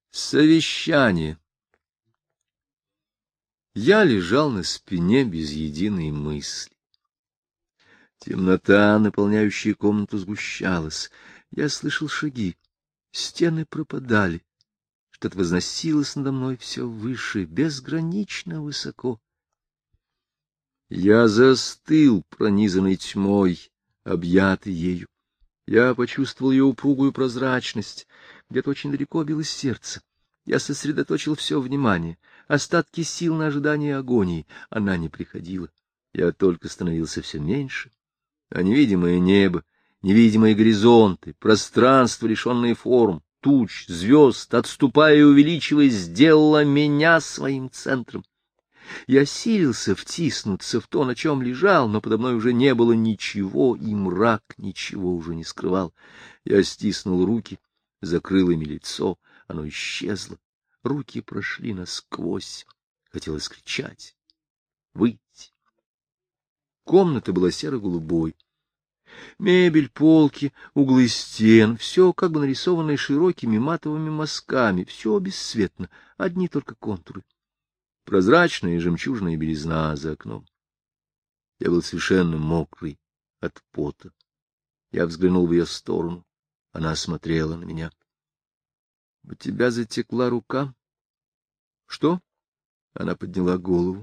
Совещание. Я лежал на спине без единой мысли. Темнота, наполняющая комнату, сгущалась. Я слышал шаги. Стены пропадали. Что-то возносилось надо мной все выше, безгранично высоко. Я застыл, пронизанный тьмой, объятый ею. Я почувствовал ее упругую прозрачность. Где-то очень далеко билось сердце. Я сосредоточил все внимание, остатки сил на ожидание агонии. Она не приходила. Я только становился все меньше. А невидимое небо, невидимые горизонты, пространство, лишенное форм, туч, звезд, отступая и увеличиваясь, сделало меня своим центром. Я силился втиснуться в то, на чем лежал, но подо мной уже не было ничего, и мрак ничего уже не скрывал. Я стиснул руки, закрыл ими лицо, оно исчезло. Руки прошли насквозь. Хотелось кричать, выйти. Комната была серо-голубой. Мебель, полки, углы стен — все как бы нарисованное широкими матовыми мазками, все бесцветно, одни только контуры. Прозрачная жемчужная белизна за окном. Я был совершенно мокрый от пота. Я взглянул в ее сторону. Она смотрела на меня. — У тебя затекла рука? — Что? Она подняла голову.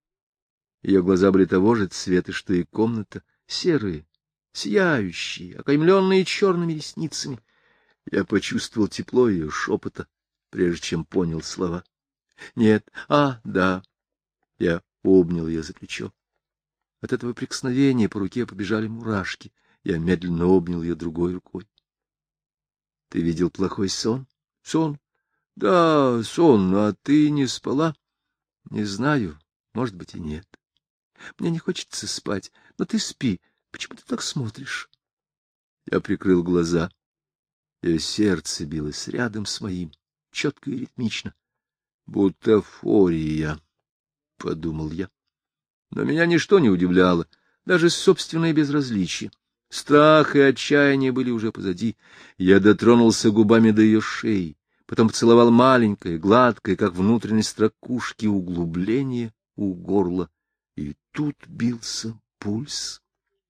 Ее глаза были того же цвета, что и комната, серые, сияющие, окаймленные черными ресницами. Я почувствовал тепло ее шепота, прежде чем понял слова. Нет, да. Я обнял ее за плечо. От этого прикосновения по руке побежали мурашки. Я медленно обнял ее другой рукой. — Ты видел плохой сон? — Сон? — Да, сон. А ты не спала? — Не знаю. Может быть, и нет. Мне не хочется спать, но ты спи. Почему ты так смотришь? Я прикрыл глаза. Ее сердце билось рядом с моим, четко и ритмично. Бутафория, — подумал я. Но меня ничто не удивляло, даже собственное безразличие. Страх и отчаяние были уже позади. Я дотронулся губами до ее шеи, потом поцеловал маленькое, гладкое, как внутренность ракушки, углубление у горла. И тут бился пульс.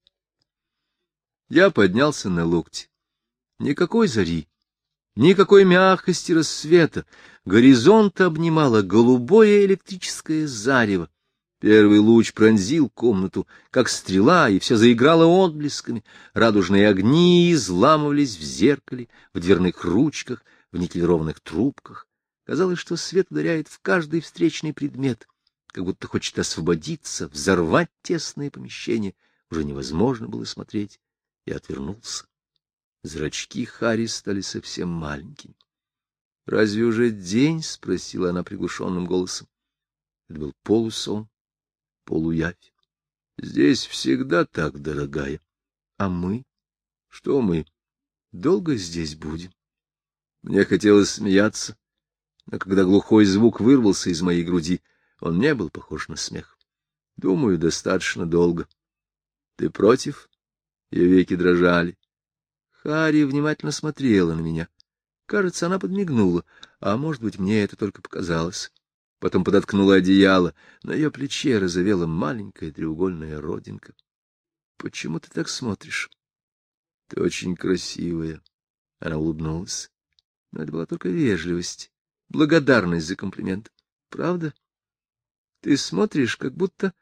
Я поднялся на локти. Никакой зари. Никакой мягкости рассвета. Горизонт обнимало голубое электрическое зарево. Первый луч пронзил комнату, как стрела, и все заиграло отблесками. Радужные огни изламывались в зеркале, в дверных ручках, в никелированных трубках. Казалось, что свет ударяет в каждый встречный предмет, как будто хочет освободиться, взорвать тесное помещение. Уже невозможно было смотреть. Я отвернулся. Зрачки Харри стали совсем маленькими. — Разве уже день? — спросила она приглушенным голосом. Это был полусон, полуявь. — Здесь всегда так, дорогая. — А мы? — Что мы? — Долго здесь будем? Мне хотелось смеяться, но когда глухой звук вырвался из моей груди, он не был похож на смех. — Думаю, достаточно долго. — Ты против? Ее веки дрожали. Харри внимательно смотрела на меня. Кажется, она подмигнула, а может быть, мне это только показалось. Потом подоткнула одеяло, на ее плече разовела маленькая треугольная родинка. — Почему ты так смотришь? — Ты очень красивая. Она улыбнулась. Но это была только вежливость, благодарность за комплимент. — Правда? Ты смотришь, как будто...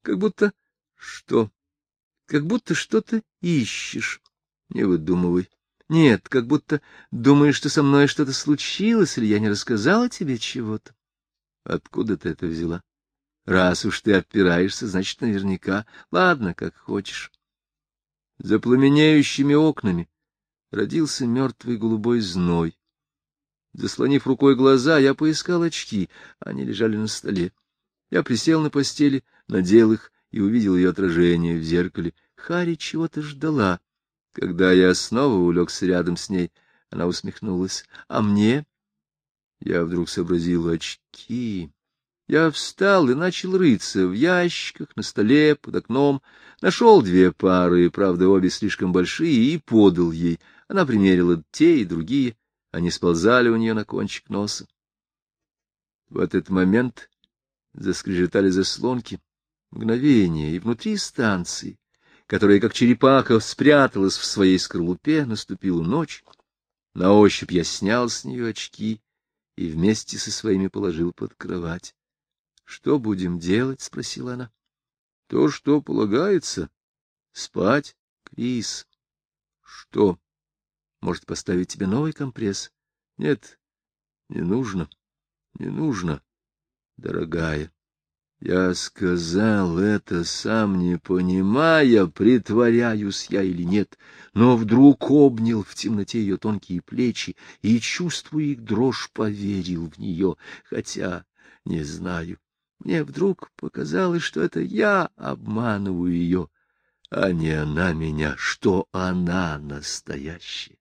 Что? Как будто что-то ищешь. Не выдумывай. Нет, как будто думаешь, что со мной что-то случилось, или я не рассказала тебе чего-то. Откуда ты это взяла? Раз уж ты отпираешься, значит, наверняка. Ладно, как хочешь. За пламенеющими окнами родился мертвый голубой зной. Заслонив рукой глаза, я поискал очки. Они лежали на столе. Я присел на постели, надел их и увидел ее отражение в зеркале. Харри чего-то ждала. Когда я снова улегся рядом с ней, она усмехнулась. — А мне? Я вдруг сообразил: очки. Я встал и начал рыться в ящиках, на столе, под окном. Нашел 2 пары, правда, обе слишком большие, и подал ей. Она примерила те и другие. они сползали у нее на кончик носа. В этот момент заскрежетали заслонки. Мгновение, и внутри станции, которая, как черепаха, спряталась в своей скорлупе, наступила ночь. На ощупь я снял с нее очки и вместе со своими положил под кровать. — Что будем делать? — спросила она. — То, что полагается. Спать, Крис. — Что? Может, поставить тебе новый компресс? — Нет, не нужно, не нужно, дорогая. Я сказал это, сам не понимая, притворяюсь я или нет, но вдруг обнял в темноте ее тонкие плечи и, чувствуя их дрожь, поверил в нее, хотя не знаю. Мне вдруг показалось, что это я обманываю ее, а не она меня, что она настоящая.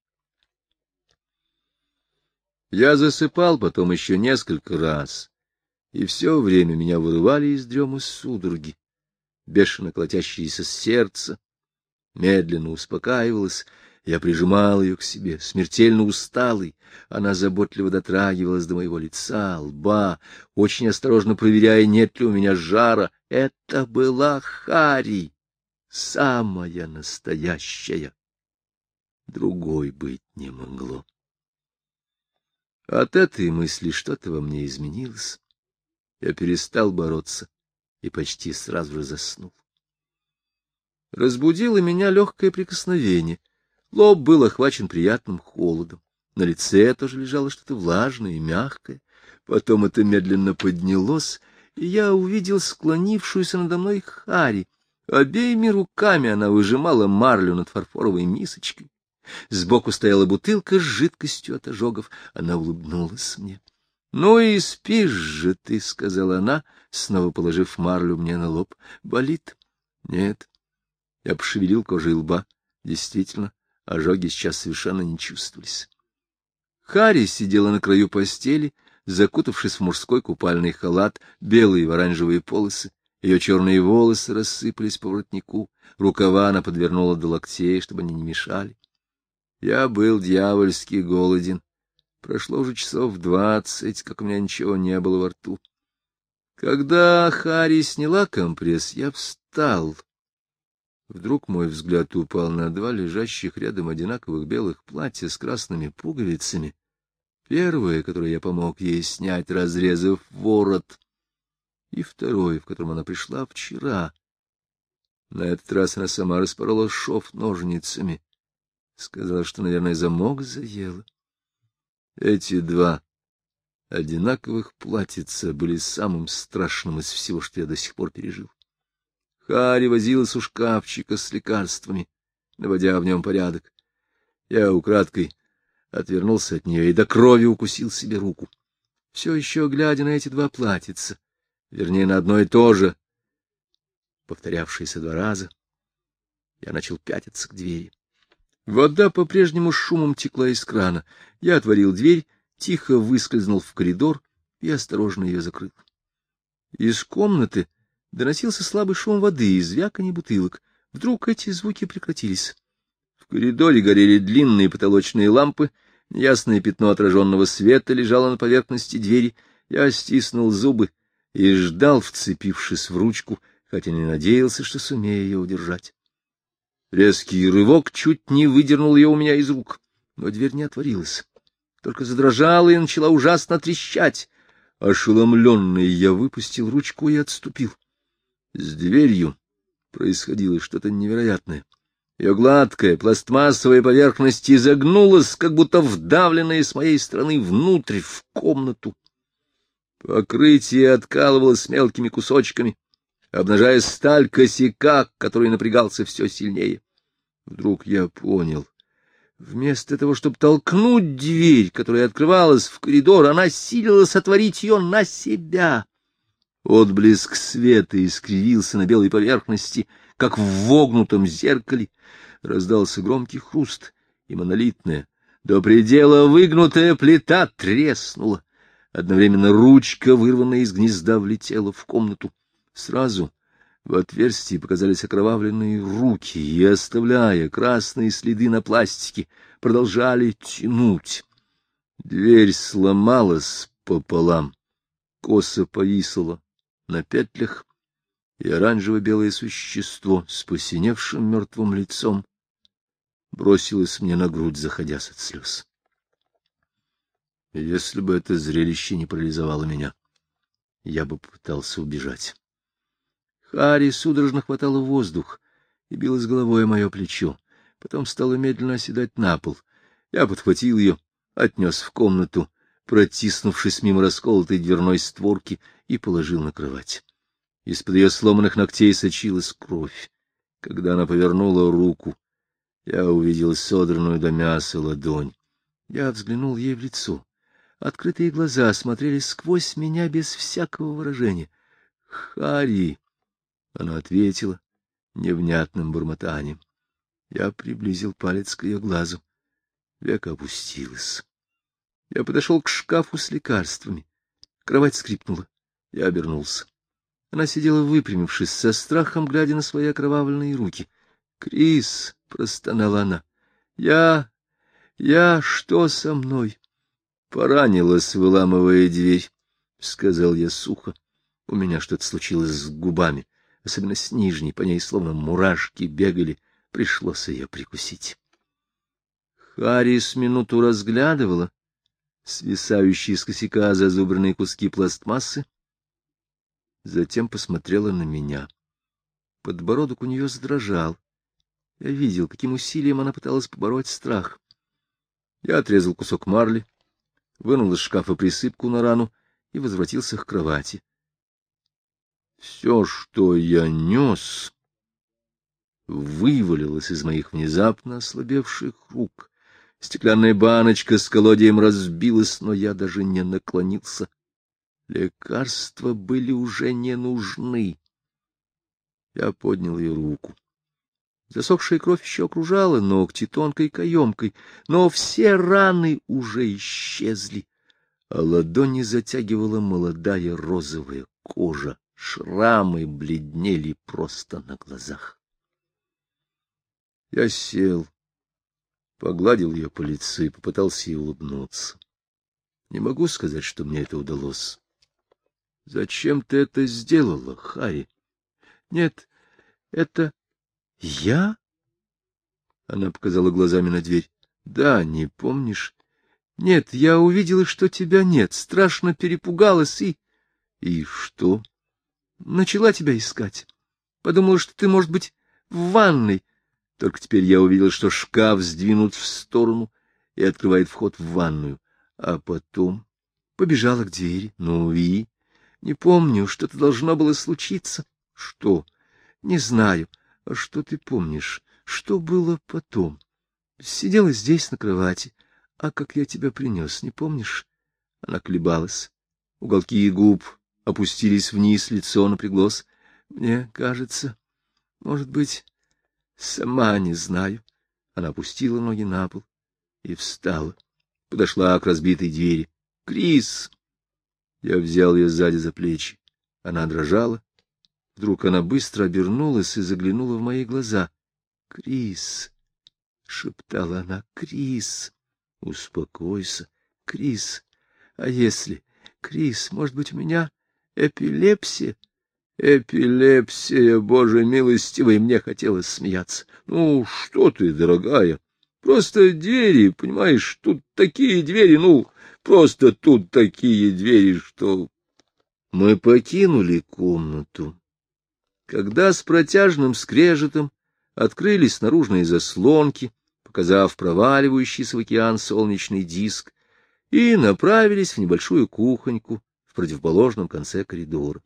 Я засыпал потом еще несколько раз. И все время меня вырывали из дремы судороги. Бешено колотящееся сердце медленно успокаивалось. Я прижимал ее к себе, смертельно усталый. Она заботливо дотрагивалась до моего лица, лба, очень осторожно проверяя, нет ли у меня жара. Это была Харри, самая настоящая. Другой быть не могло. От этой мысли что-то во мне изменилось. Я перестал бороться и почти сразу же заснул. Разбудило меня легкое прикосновение. Лоб был охвачен приятным холодом. На лице тоже лежало что-то влажное и мягкое. Потом это медленно поднялось, и я увидел склонившуюся надо мной Харри. Обеими руками она выжимала марлю над фарфоровой мисочкой. Сбоку стояла бутылка с жидкостью от ожогов. Она улыбнулась мне. — Ну и спишь же ты, — сказала она, снова положив марлю мне на лоб. — Болит? — Нет. Я пошевелил кожей лба. Действительно, ожоги сейчас совершенно не чувствовались. Харри сидела на краю постели, закутавшись в мужской купальный халат, белые в оранжевые полосы. Ее черные волосы рассыпались по воротнику, рукава она подвернула до локтей, чтобы они не мешали. Я был дьявольски голоден. Прошло уже часов 20, как у меня ничего не было во рту. Когда Харри сняла компресс, я встал. Вдруг мой взгляд упал на два лежащих рядом одинаковых белых платья с красными пуговицами. Первое, которое я помог ей снять, разрезав ворот, и второе, в котором она пришла вчера. На этот раз она сама распорола шов ножницами. Сказала, что, наверное, замок заела. Эти два одинаковых платьица были самым страшным из всего, что я до сих пор пережил. Харри возилась у шкафчика с лекарствами, наводя в нем порядок. Я украдкой отвернулся от нее и до крови укусил себе руку. Все еще глядя на эти два платьица, вернее, на одно и то же, повторявшееся 2 раза, я начал пятиться к двери. Вода по-прежнему шумом текла из крана. Я отворил дверь, тихо выскользнул в коридор и осторожно ее закрыл. Из комнаты доносился слабый шум воды и звяканье бутылок. Вдруг эти звуки прекратились. В коридоре горели длинные потолочные лампы, неясное пятно отраженного света лежало на поверхности двери. Я стиснул зубы и ждал, вцепившись в ручку, хотя не надеялся, что сумею ее удержать. Резкий рывок чуть не выдернул ее у меня из рук, но дверь не отворилась, только задрожала и начала ужасно трещать. Ошеломленный, я выпустил ручку и отступил. С дверью происходило что-то невероятное. Ее гладкая пластмассовая поверхность изогнулась, как будто вдавленная с моей стороны внутрь, в комнату. Покрытие откалывалось мелкими кусочками, обнажая сталь косяка, который напрягался все сильнее. Вдруг я понял. Вместо того, чтобы толкнуть дверь, которая открывалась в коридор, она силилась отворить ее на себя. Отблеск света искривился на белой поверхности, как в вогнутом зеркале. Раздался громкий хруст, и монолитная, до предела выгнутая плита треснула. Одновременно ручка, вырванная из гнезда, влетела в комнату. Сразу в отверстии показались окровавленные руки, и, оставляя красные следы на пластике, продолжали тянуть. Дверь сломалась пополам, косо повисла на петлях, и оранжево-белое существо с посиневшим мертвым лицом бросилось мне на грудь, заходясь от слез. Если бы это зрелище не парализовало меня, я бы попытался убежать. Харри судорожно хватала воздух и билась головой о мое плечо, потом стала медленно оседать на пол. Я подхватил ее, отнес в комнату, протиснувшись мимо расколотой дверной створки, и положил на кровать. Из-под ее сломанных ногтей сочилась кровь. Когда она повернула руку, я увидел содранную до мяса ладонь. Я взглянул ей в лицо. Открытые глаза смотрели сквозь меня без всякого выражения. «Харри!» — она ответила невнятным бормотанием. Я приблизил палец к ее глазу. Века опустилась. Я подошел к шкафу с лекарствами. Кровать скрипнула. Я обернулся. Она сидела выпрямившись, со страхом глядя на свои окровавленные руки. «Крис!» — простонала она. «Я... что со мной?» «Поранилась, выламывая дверь», — сказал я сухо. У меня что-то случилось с губами, особенно с нижней, по ней словно мурашки бегали. Пришлось ее прикусить. Харри с минуту разглядывала свисающие с косяка зазубренные куски пластмассы, затем посмотрела на меня. Подбородок у нее задрожал. Я видел, каким усилием она пыталась побороть страх. Я отрезал кусок марли, вынул из шкафа присыпку на рану и возвратился к кровати. Все, что я нес, вывалилось из моих внезапно ослабевших рук. Стеклянная баночка с колодием разбилась, но я даже не наклонился. Лекарства были уже не нужны. Я поднял ее руку. Засохшая кровь еще окружала ногти тонкой каемкой, но все раны уже исчезли, а ладони затягивала молодая розовая кожа, шрамы бледнели просто на глазах. Я сел, погладил ее по лицу и попытался ей улыбнуться. Не могу сказать, что мне это удалось. — Зачем ты это сделала, Харри? — Нет, это я? Она показала глазами на дверь. — Да, не помнишь? — Нет, я увидела, что тебя нет, страшно перепугалась и... — И что? — Начала тебя искать. Подумала, что ты, может быть, в ванной. Только теперь я увидел, что шкаф сдвинут в сторону и открывает вход в ванную. А потом побежала к двери. Ну и... Не помню, что-то должно было случиться. Что? Не знаю. А что ты помнишь? Что было потом? Сидела здесь на кровати. А как я тебя принес, не помнишь? Она колебалась. Уголки губ опустились вниз, лицо напряглось. Мне кажется, может быть, сама не знаю. Она опустила ноги на пол и встала. Подошла к разбитой двери. «Крис!» Я взял ее сзади за плечи. Она дрожала. Вдруг она быстро обернулась и заглянула в мои глаза. «Крис!» — шептала она. «Крис! Успокойся, Крис! А если... Крис, может быть, у меня эпилепсия?» «Эпилепсия, Боже милостивый!» Мне хотелось смеяться. «Ну, что ты, дорогая? Просто двери, понимаешь, тут такие двери, ну, просто тут такие двери, что...» Мы покинули комнату. Когда с протяжным скрежетом открылись наружные заслонки, показав проваливающийся в океан солнечный диск, и направились в небольшую кухоньку в противоположном конце коридора.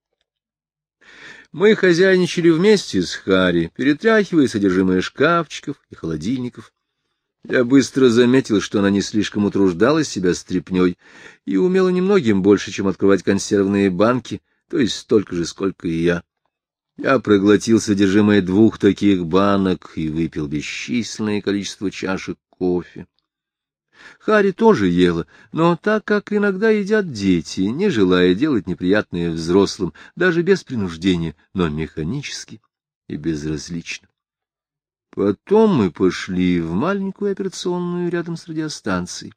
Мы хозяйничали вместе с Харри, перетряхивая содержимое шкафчиков и холодильников. Я быстро заметил, что она не слишком утруждала себя стряпнёй и умела немногим больше, чем открывать консервные банки, то есть столько же, сколько и я. Я проглотил содержимое 2 таких банок и выпил бесчисленное количество чашек кофе. Харри тоже ела, но так, как иногда едят дети, не желая делать неприятное взрослым, даже без принуждения, но механически и безразлично. Потом мы пошли в маленькую операционную рядом с радиостанцией.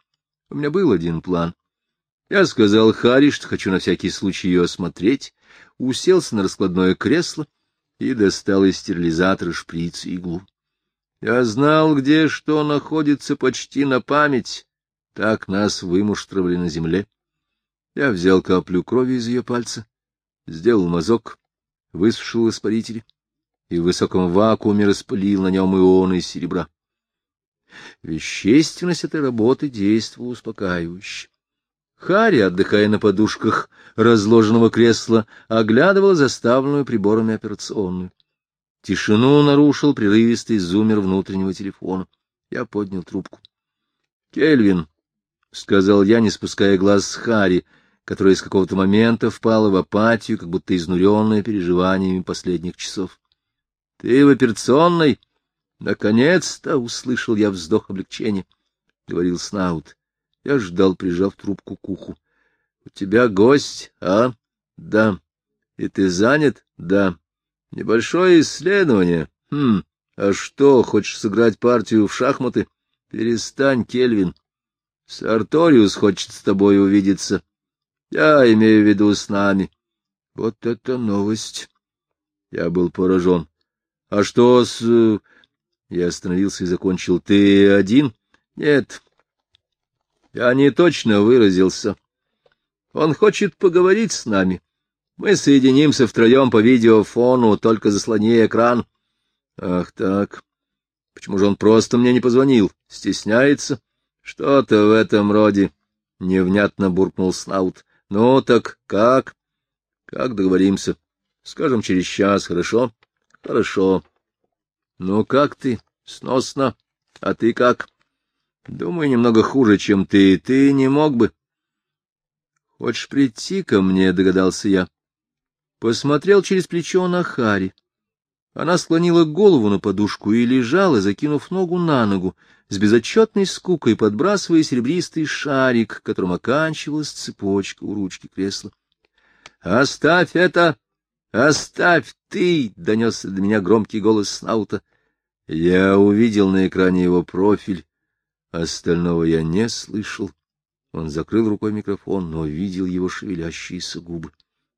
У меня был один план. Я сказал Харри, что хочу на всякий случай ее осмотреть, уселся на раскладное кресло и достал из стерилизатора шприц и иглу. Я знал, где что находится почти на память, так нас вымуштровали на земле. Я взял каплю крови из ее пальца, сделал мазок, высушил испаритель и в высоком вакууме распылил на нем ионы серебра. Вещественность этой работы действовала успокаивающе. Харри, отдыхая на подушках разложенного кресла, оглядывала заставленную приборами операционную. Тишину нарушил прерывистый зуммер внутреннего телефона. Я поднял трубку. — Кельвин, — сказал я, не спуская глаз с Харри, которая с какого-то момента впала в апатию, как будто изнуренная переживаниями последних часов. — Ты в операционной? — Наконец-то! — услышал я вздох облегчения, — говорил Снаут. Я ждал, прижав трубку к уху. — У тебя гость, а? — Да. — И ты занят? — Да. — Небольшое исследование. А что, хочешь сыграть партию в шахматы? — Перестань, Кельвин. Сарториус хочет с тобой увидеться. Я имею в виду с нами. Вот это новость! Я был поражен. — А что с... Я остановился и закончил. — Ты один? — Нет. Я не точно выразился. Он хочет поговорить с нами. Мы соединимся втроем по видеофону, только заслони экран. Ах так. Почему же он просто мне не позвонил? Стесняется? Что-то в этом роде. Невнятно буркнул Снаут. Ну так как? Как договоримся? Скажем, через час, хорошо? Хорошо. Ну как ты? Сносно. А ты как? Думаю, немного хуже, чем ты. Ты не мог бы... Хочешь прийти ко мне, догадался я. Посмотрел через плечо на Харри. Она склонила голову на подушку и лежала, закинув ногу на ногу, с безотчетной скукой подбрасывая серебристый шарик, которым оканчивалась цепочка у ручки кресла. — Оставь это! Оставь ты! — донесся до меня громкий голос Снаута. Я увидел на экране его профиль. Остального я не слышал. Он закрыл рукой микрофон, но видел его шевелящиеся губы.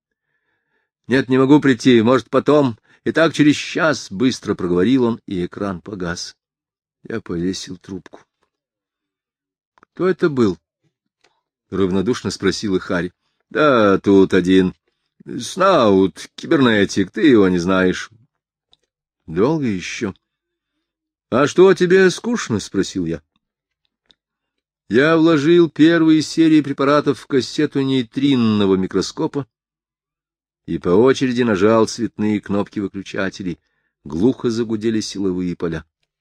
— Нет, не могу прийти, может, потом. Итак, через час, — быстро проговорил он, и экран погас. Я повесил трубку. — Кто это был? — равнодушно спросила Харри. — Да, тут один. Снаут, кибернетик, ты его не знаешь. — Долго еще? — А что, тебе скучно? — спросил я. Я вложил первые серии препаратов в кассету нейтринного микроскопа и по очереди нажал цветные кнопки выключателей. Глухо загудели силовые поля.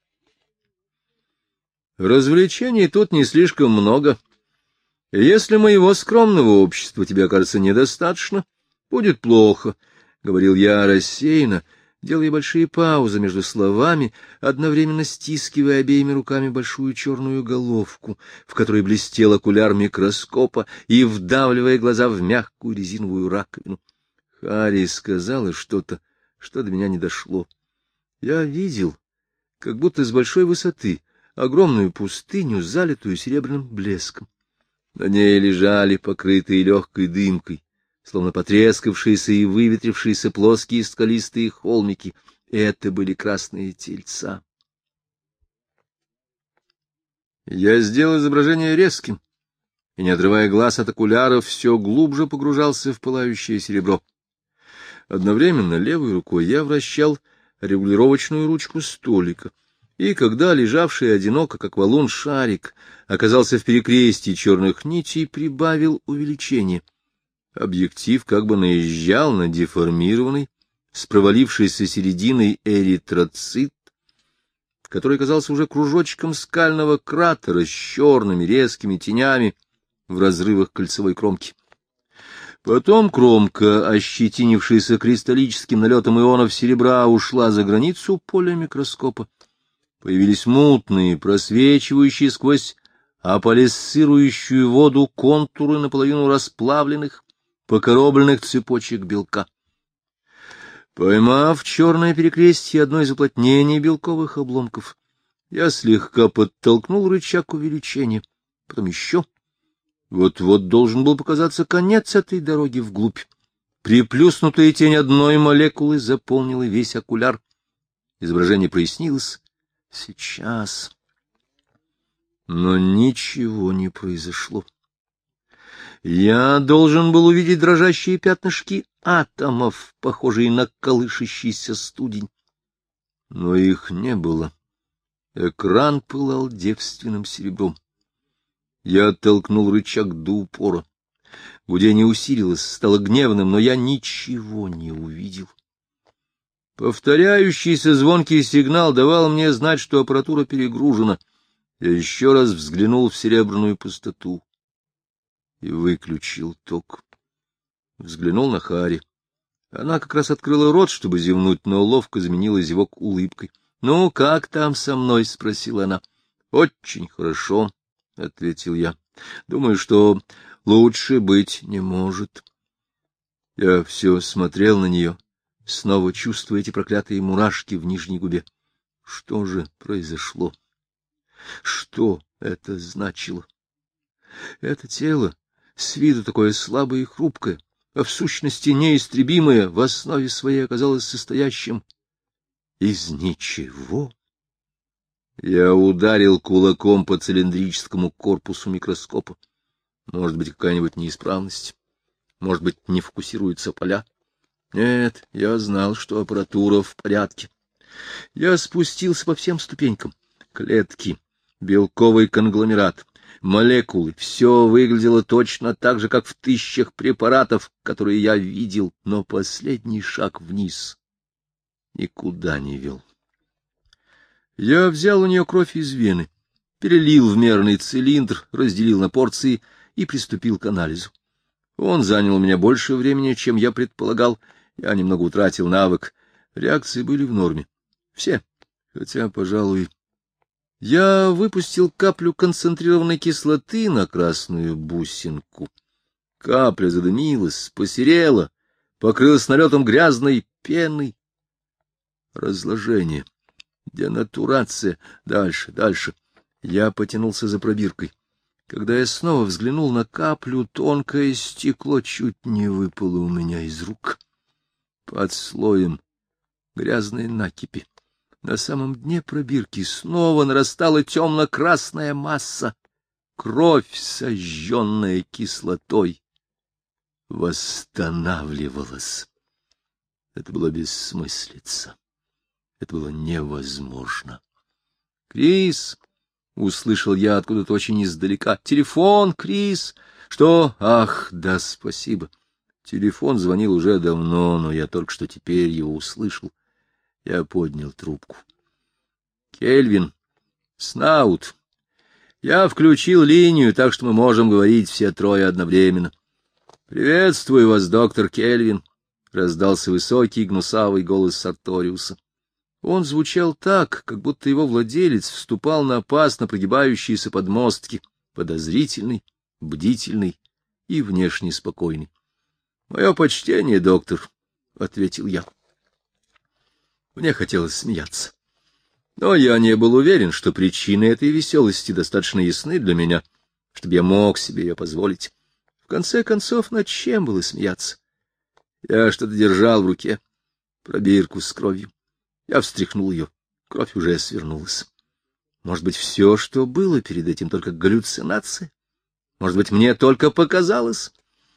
Развлечений тут не слишком много. Если моего скромного общества тебе окажется недостаточно, будет плохо, — говорил я рассеянно, делая большие паузы между словами, одновременно стискивая обеими руками большую черную головку, в которой блестел окуляр микроскопа, и вдавливая глаза в мягкую резиновую раковину. Харри сказала что-то, что до меня не дошло. Я видел, как будто с большой высоты, огромную пустыню, залитую серебряным блеском. На ней лежали покрытые легкой дымкой, словно потрескавшиеся и выветрившиеся плоские скалистые холмики. Это были красные тельца. Я сделал изображение резким, и, не отрывая глаз от окуляров, все глубже погружался в пылающее серебро. Одновременно левой рукой я вращал регулировочную ручку столика, и когда лежавший одиноко, как валун, шарик оказался в перекрестии черных нитей, прибавил увеличение. Объектив как бы наезжал на деформированный, с провалившейся серединой эритроцит, который казался уже кружочком скального кратера с черными резкими тенями в разрывах кольцевой кромки. Потом кромка, ощетинившаяся кристаллическим налетом ионов серебра, ушла за границу поля микроскопа. Появились мутные, просвечивающие сквозь аполисцирующую воду контуры наполовину расплавленных, покоробленных цепочек белка. Поймав черное перекрестие одной из уплотнений белковых обломков, я слегка подтолкнул рычаг увеличения, потом еще Вот-вот должен был показаться конец этой дороги вглубь. Приплюснутая тень одной молекулы заполнила весь окуляр. Изображение прояснилось. Сейчас. Но ничего не произошло. Я должен был увидеть дрожащие пятнышки атомов, похожие на колышащийся студень. Но их не было. Экран пылал девственным серебром. Я оттолкнул рычаг до упора. Гудение усилилось, стало гневным, но я ничего не увидел. Повторяющийся звонкий сигнал давал мне знать, что аппаратура перегружена. Я еще раз взглянул в серебряную пустоту и выключил ток. Взглянул на Харри. Она как раз открыла рот, чтобы зевнуть, но ловко заменила зевок улыбкой. — Ну, как там со мной? — спросила она. — Очень хорошо, — ответил я. — Думаю, что лучше быть не может. Я все смотрел на нее, снова чувствуя эти проклятые мурашки в нижней губе. Что же произошло? Что это значило? Это тело, с виду такое слабое и хрупкое, а в сущности неистребимое, в основе своей оказалось состоящим из ничего. Я ударил кулаком по цилиндрическому корпусу микроскопа. Может быть, какая-нибудь неисправность. Может быть, не фокусируются поля. Нет, я знал, что аппаратура в порядке. Я спустился по всем ступенькам. Клетки, белковый конгломерат, молекулы — все выглядело точно так же, как в тысячах препаратов, которые я видел, но последний шаг вниз никуда не вел. Я взял у нее кровь из вены, перелил в мерный цилиндр, разделил на порции и приступил к анализу. Он занял у меня больше времени, чем я предполагал. Я немного утратил навык. Реакции были в норме. Все. Хотя, пожалуй, я выпустил каплю концентрированной кислоты на красную бусинку. Капля задымилась, посерела, покрылась налетом грязной пены. Разложение, денатурация. Дальше, дальше. Я потянулся за пробиркой. Когда я снова взглянул на каплю, тонкое стекло чуть не выпало у меня из рук. Под слоем грязной накипи на самом дне пробирки снова нарастала темно-красная масса. Кровь, сожженная кислотой, восстанавливалась. Это было бессмыслица. Это было невозможно. — Крис! — услышал я откуда-то очень издалека. — Телефон, Крис! Что? Ах, да, спасибо. Телефон звонил уже давно, но я только что теперь его услышал. Я поднял трубку. — Кельвин, Снаут. Я включил линию, так что мы можем говорить все трое одновременно. — Приветствую вас, доктор Кельвин, — раздался высокий гнусавый голос Сарториуса. Он звучал так, как будто его владелец вступал на опасно прогибающиеся подмостки, подозрительный, бдительный и внешне спокойный. — Мое почтение, доктор, — ответил я. Мне хотелось смеяться. Но я не был уверен, что причины этой веселости достаточно ясны для меня, чтобы я мог себе ее позволить. В конце концов, над чем было смеяться? Я что-то держал в руке, пробирку с кровью. Я встряхнул ее, кровь уже свернулась. Может быть, все, что было перед этим, только галлюцинация? Может быть, мне только показалось?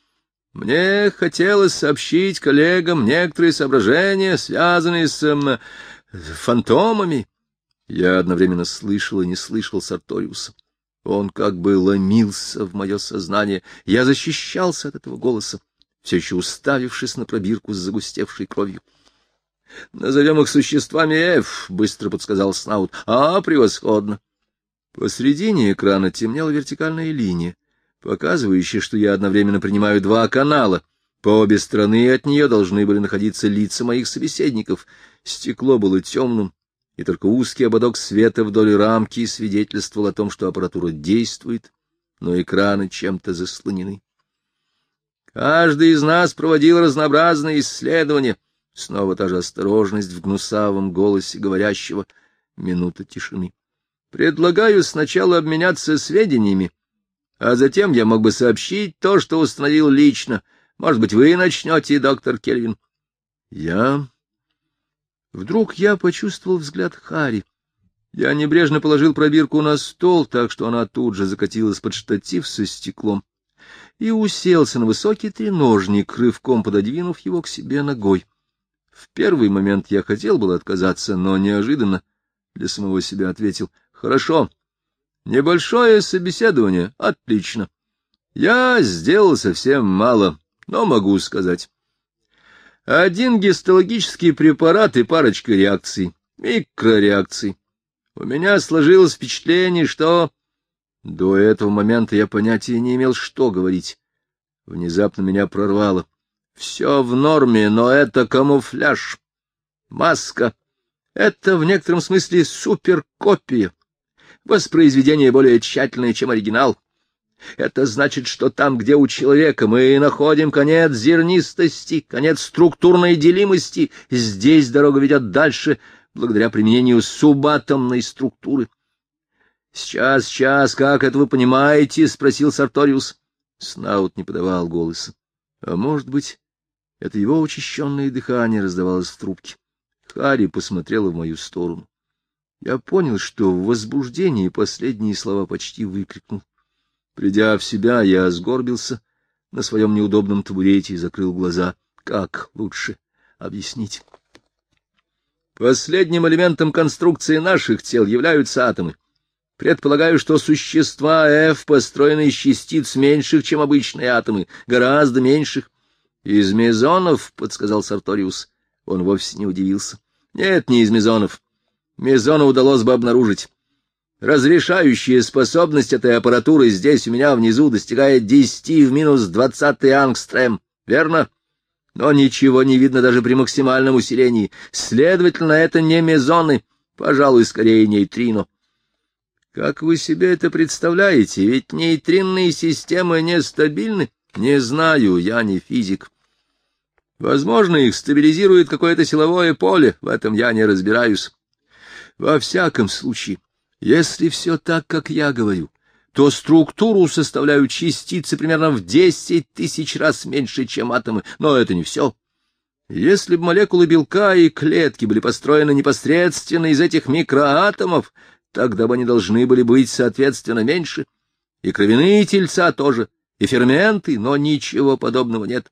Мне хотелось сообщить коллегам некоторые соображения, связанные с фантомами. Я одновременно слышал и не слышал Сарториуса. Он как бы ломился в мое сознание. Я защищался от этого голоса, все еще уставившись на пробирку с загустевшей кровью. — Назовем их существами F, — быстро подсказал Снаут. — Превосходно. Посредине экрана темнела вертикальная линия, показывающая, что я одновременно принимаю два канала. По обе стороны от нее должны были находиться лица моих собеседников. Стекло было темным, и только узкий ободок света вдоль рамки свидетельствовал о том, что аппаратура действует, но экраны чем-то заслонены. Каждый из нас проводил разнообразные исследования. Снова та же осторожность в гнусавом голосе говорящего. Минута тишины. Предлагаю сначала обменяться сведениями, А затем я мог бы сообщить то, что установил лично. Может быть, вы начнете, доктор Кельвин? Вдруг я почувствовал взгляд Харри. Я небрежно положил пробирку на стол, так что она тут же закатилась под штатив со стеклом, и уселся на высокий треножник, рывком пододвинув его к себе ногой. В первый момент я хотел было отказаться, но неожиданно для самого себя ответил: «Хорошо, небольшое собеседование, отлично. Я сделал совсем мало, но могу сказать. Один гистологический препарат и парочка реакций, микрореакций. У меня сложилось впечатление, что...» До этого момента я понятия не имел, что говорить. Внезапно меня прорвало. Все в норме, но это камуфляж. Маска. Это в некотором смысле суперкопия. Воспроизведение более тщательное, чем оригинал. Это значит, что там, где у человека мы находим конец зернистости, конец структурной делимости, здесь дорога ведет дальше, благодаря применению субатомной структуры. — Сейчас, как это вы понимаете? — спросил Сарториус. Снаут не подавал голоса. А может быть, это его учащенное дыхание раздавалось в трубке. Харри посмотрела в мою сторону. Я понял, что в возбуждении последние слова почти выкрикнул. Придя в себя, я сгорбился на своем неудобном табурете и закрыл глаза. Как лучше объяснить? Последним элементом конструкции наших тел являются атомы. Предполагаю, что существа F построены из частиц меньших, чем обычные атомы, гораздо меньших. — Из мезонов, — подсказал Сарториус. Он вовсе не удивился. — Нет, не из мезонов. Мезона удалось бы обнаружить. Разрешающая способность этой аппаратуры здесь у меня внизу достигает 10 в минус 20 ангстрем, верно? Но ничего не видно даже при максимальном усилении. Следовательно, это не мезоны, пожалуй, скорее нейтрино. Как вы себе это представляете? Ведь нейтринные системы нестабильны. Не знаю, я не физик. Возможно, их стабилизирует какое-то силовое поле, в этом я не разбираюсь. Во всяком случае, если все так, как я говорю, то структуру составляют частицы примерно в 10 тысяч раз меньше, чем атомы, но это не все. Если бы молекулы белка и клетки были построены непосредственно из этих микроатомов, тогда бы они должны были быть, соответственно, меньше. И кровяные тельца тоже, и ферменты, но ничего подобного нет.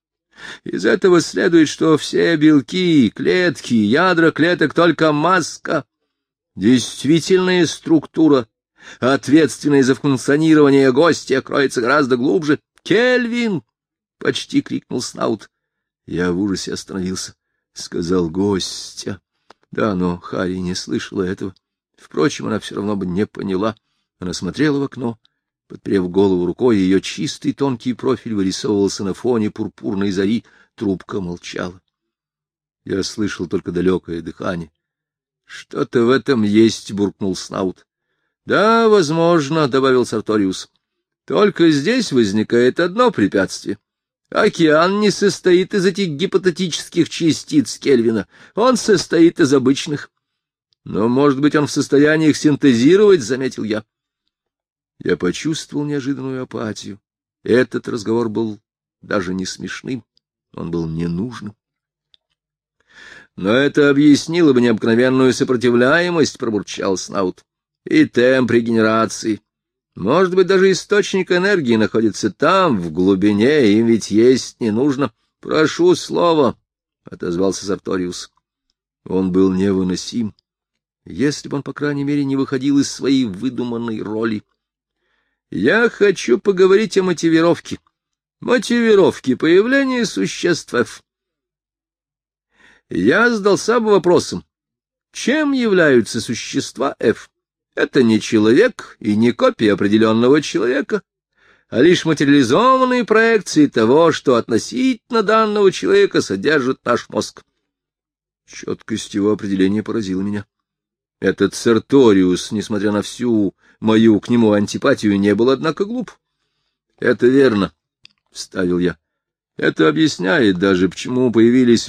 Из этого следует, что все белки, клетки, ядра клеток — только маска. Действительная структура, ответственная за функционирование гостя, кроется гораздо глубже. «Кельвин!» — почти крикнул Снаут. Я в ужасе остановился. Сказал «гостя». Да, но Харри не слышала этого. Впрочем, она все равно бы не поняла. Она смотрела в окно, подперев голову рукой, ее чистый тонкий профиль вырисовывался на фоне пурпурной зари. Трубка молчала. Я слышал только далекое дыхание. — Что-то в этом есть, — буркнул Снаут. — Да, возможно, — добавил Сарториус. — Только здесь возникает одно препятствие. Океан не состоит из этих гипотетических частиц Кельвина. Он состоит из обычных. Но, может быть, он в состоянии их синтезировать, — заметил я. Я почувствовал неожиданную апатию. Этот разговор был даже не смешным, он был ненужным. Но это объяснило бы необыкновенную сопротивляемость, — пробурчал Снаут, — и темп регенерации. Может быть, даже источник энергии находится там, в глубине, им ведь есть не нужно. — Прошу слова, — отозвался Сарториус. Он был невыносим, если бы он, по крайней мере, не выходил из своей выдуманной роли. Я хочу поговорить о мотивировке. Мотивировке появления существ F. Я задался бы вопросом, чем являются существа F? Это не человек и не копия определенного человека, а лишь материализованные проекции того, что относительно данного человека содержит наш мозг. Четкость его определения поразила меня. Этот Сарториус, несмотря на всю мою к нему антипатию, не был, однако, глуп. — Это верно, — вставил я. — Это объясняет даже, почему появились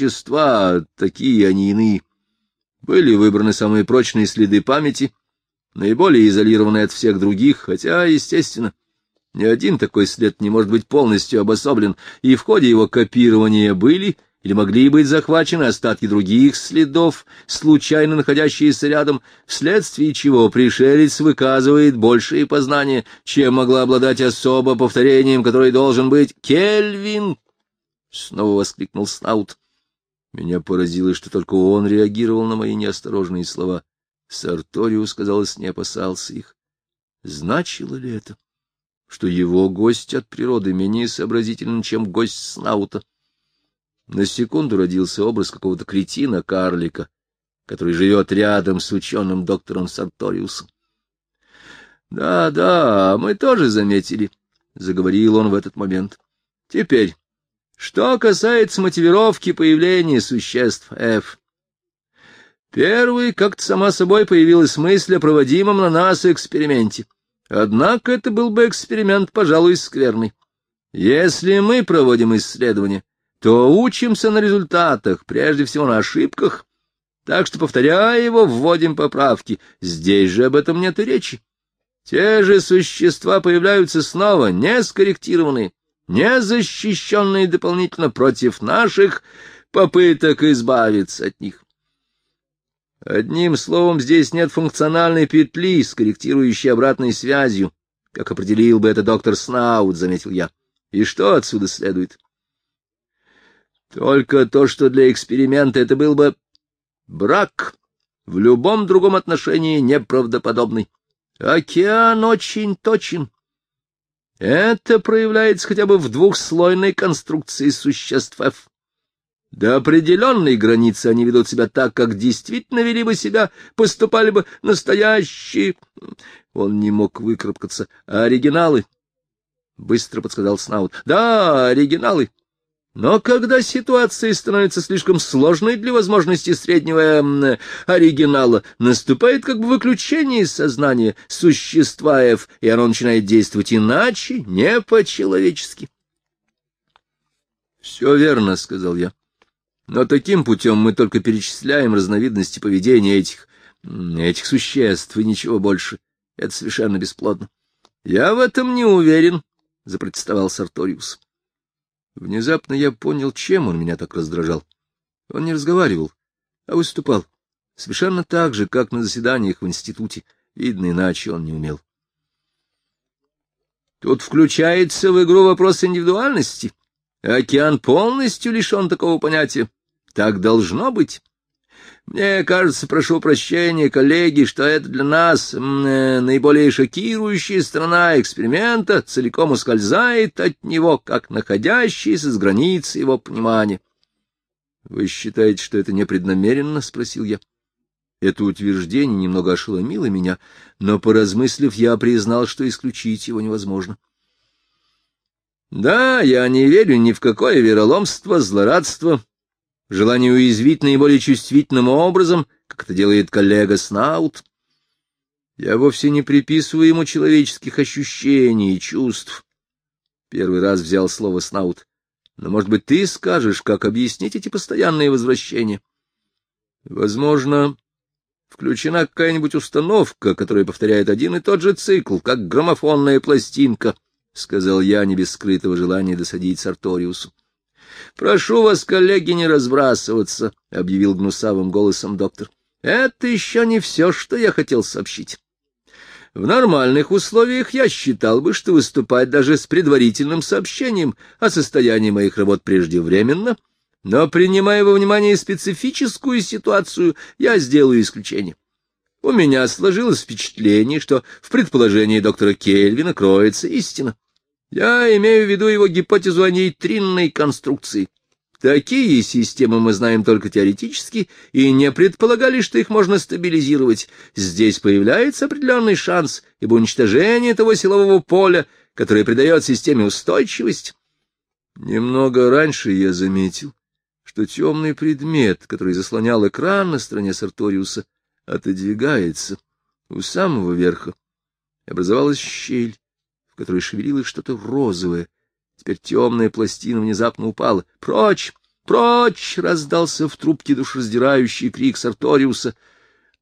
существа, такие они иные. Были выбраны самые прочные следы памяти, наиболее изолированный от всех других, хотя, естественно, ни один такой след не может быть полностью обособлен, и в ходе его копирования были или могли быть захвачены остатки других следов, случайно находящиеся рядом, вследствие чего пришелец выказывает большие познания, чем могла обладать особо повторением, который должен быть «Кельвин!» — снова воскликнул Снаут. Меня поразило, что только он реагировал на мои неосторожные слова. Сарториус, казалось, не опасался их. Значило ли это, что его гость от природы менее сообразителен, чем гость Снаута? На секунду родился образ какого-то кретина-карлика, который живет рядом с ученым доктором Сарториусом. Да, мы тоже заметили, — заговорил он в этот момент. Теперь, что касается мотивировки появления существ F. Первый, как-то сама собой появилась мысль о проводимом на нас эксперименте. Однако это был бы эксперимент, пожалуй, скверный. Если мы проводим исследования, то учимся на результатах, прежде всего на ошибках, так что, повторяя его, вводим поправки. Здесь же об этом нет и речи. Те же существа появляются снова, не скорректированные, не защищенные дополнительно против наших попыток избавиться от них. Одним словом, здесь нет функциональной петли с корректирующей обратной связью, как определил бы это доктор Снаут, — заметил я. И что отсюда следует? Только то, что для эксперимента это был бы брак, в любом другом отношении неправдоподобный. Океан очень точен. Это проявляется хотя бы в двухслойной конструкции существ F. До определенной границы они ведут себя так, как действительно вели бы себя, поступали бы настоящие... Он не мог выкарабкаться. А оригиналы? Быстро подсказал Снаут. Да, оригиналы. Но когда ситуация становится слишком сложной для возможности среднего оригинала, наступает как бы выключение из сознания существа F, и оно начинает действовать иначе, не по-человечески. — Все верно, — сказал я. — Но таким путем мы только перечисляем разновидности поведения этих существ, и ничего больше. Это совершенно бесплодно. — Я в этом не уверен, — запротестовал Сарториус. Внезапно я понял, чем он меня так раздражал. Он не разговаривал, а выступал, совершенно так же, как на заседаниях в институте. Видно, иначе он не умел. Тут включается в игру вопрос индивидуальности. Океан полностью лишен такого понятия. Так должно быть. Мне кажется, прошу прощения, коллеги, что это для нас наиболее шокирующая сторона эксперимента целиком ускользает от него, как находящаяся с границы его понимания. — Вы считаете, что это непреднамеренно? — спросил я. Это утверждение немного ошеломило меня, но, поразмыслив, я признал, что исключить его невозможно. — Да, я не верю ни в какое вероломство, злорадство, желание уязвить наиболее чувствительным образом, как это делает коллега Снаут. Я вовсе не приписываю ему человеческих ощущений и чувств. Первый раз взял слово Снаут. Но, может быть, ты скажешь, как объяснить эти постоянные возвращения? Возможно, включена какая-нибудь установка, которая повторяет один и тот же цикл, как граммофонная пластинка, — сказал я, не без скрытого желания досадить Сарториусу. — Прошу вас, коллеги, не разбрасываться, — объявил гнусавым голосом доктор. — Это еще не все, что я хотел сообщить. В нормальных условиях я считал бы, что выступать даже с предварительным сообщением о состоянии моих работ преждевременно, но, принимая во внимание специфическую ситуацию, я сделаю исключение. У меня сложилось впечатление, что в предположении доктора Кельвина кроется истина. Я имею в виду его гипотезу о нейтринной конструкции. Такие системы мы знаем только теоретически и не предполагали, что их можно стабилизировать. Здесь появляется определенный шанс, ибо уничтожение того силового поля, которое придает системе устойчивость. Немного раньше я заметил, что темный предмет, который заслонял экран на стороне Сарториуса, отодвигается у самого верха. Образовалась щель, в которой шевелилось что-то розовое. Теперь темная пластина внезапно упала. «Прочь! Прочь!» — раздался в трубке душераздирающий крик Сарториуса.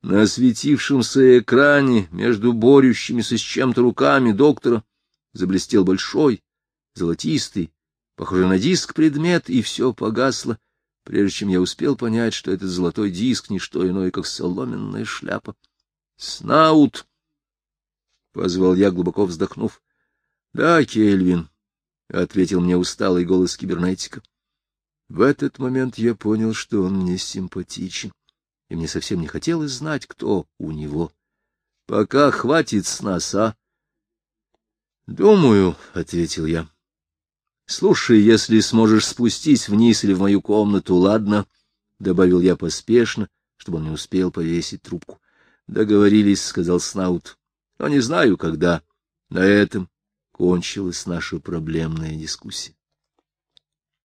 На осветившемся экране между борющимися с чем-то руками доктора заблестел большой, золотистый, похожий на диск предмет, и все погасло, прежде чем я успел понять, что этот золотой диск — не что иное, как соломенная шляпа. — Снаут! — позвал я, глубоко вздохнув. — Да, Кельвин, — ответил мне усталый голос кибернетика. В этот момент я понял, что он мне симпатичен, и мне совсем не хотелось знать, кто у него. — Пока хватит с нас, а? — Думаю, — ответил я. — Слушай, если сможешь спустись вниз или в мою комнату, ладно, — добавил я поспешно, чтобы он не успел повесить трубку. — Договорились, — сказал Снаут, — но не знаю, когда. На этом кончилась наша проблемная дискуссия.